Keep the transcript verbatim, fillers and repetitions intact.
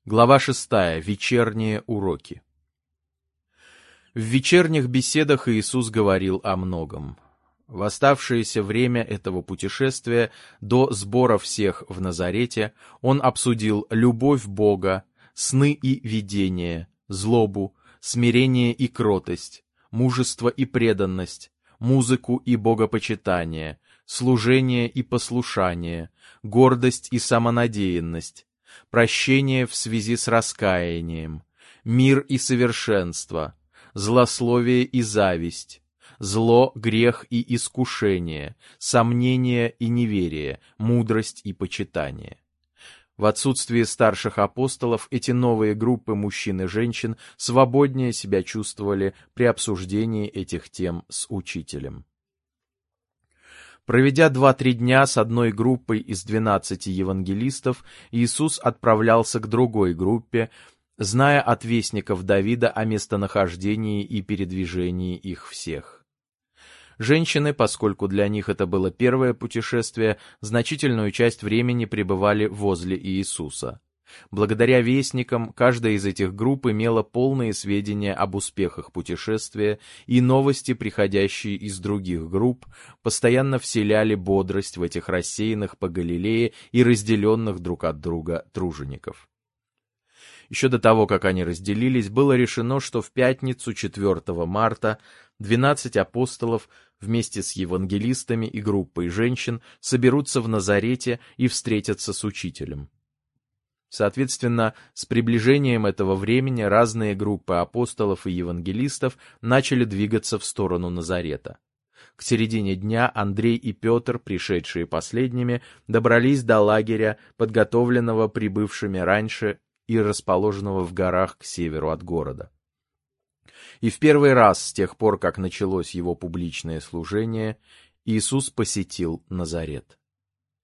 Глава шестая. Вечерние уроки. В вечерних беседах Иисус говорил о многом. В оставшееся время этого путешествия до сбора всех в Назарете он обсудил любовь Бога, сны и видения, злобу, смирение и кротость, мужество и преданность, музыку и богопочитание, служение и послушание, гордость и самонадеянность, прощение в связи с раскаянием, мир и совершенство, злословие и зависть, зло, грех и искушение, сомнение и неверие, мудрость и почитание. В отсутствие старших апостолов эти новые группы мужчин и женщин свободнее себя чувствовали при обсуждении этих тем с учителем. Проведя два-три дня с одной группой из двенадцати евангелистов, Иисус отправлялся к другой группе, зная от вестников Давида о местонахождении и передвижении их всех. Женщины, поскольку для них это было первое путешествие, значительную часть времени пребывали возле Иисуса. Благодаря вестникам, каждая из этих групп имела полные сведения об успехах путешествия, и новости, приходящие из других групп, постоянно вселяли бодрость в этих рассеянных по Галилее и разделенных друг от друга тружеников. Еще до того, как они разделились, было решено, что в пятницу четвёртого марта двенадцать апостолов вместе с евангелистами и группой женщин соберутся в Назарете и встретятся с учителем. Соответственно, с приближением этого времени разные группы апостолов и евангелистов начали двигаться в сторону Назарета. К середине дня Андрей и Петр, пришедшие последними, добрались до лагеря, подготовленного прибывшими раньше и расположенного в горах к северу от города. И в первый раз с тех пор, как началось его публичное служение, Иисус посетил Назарет.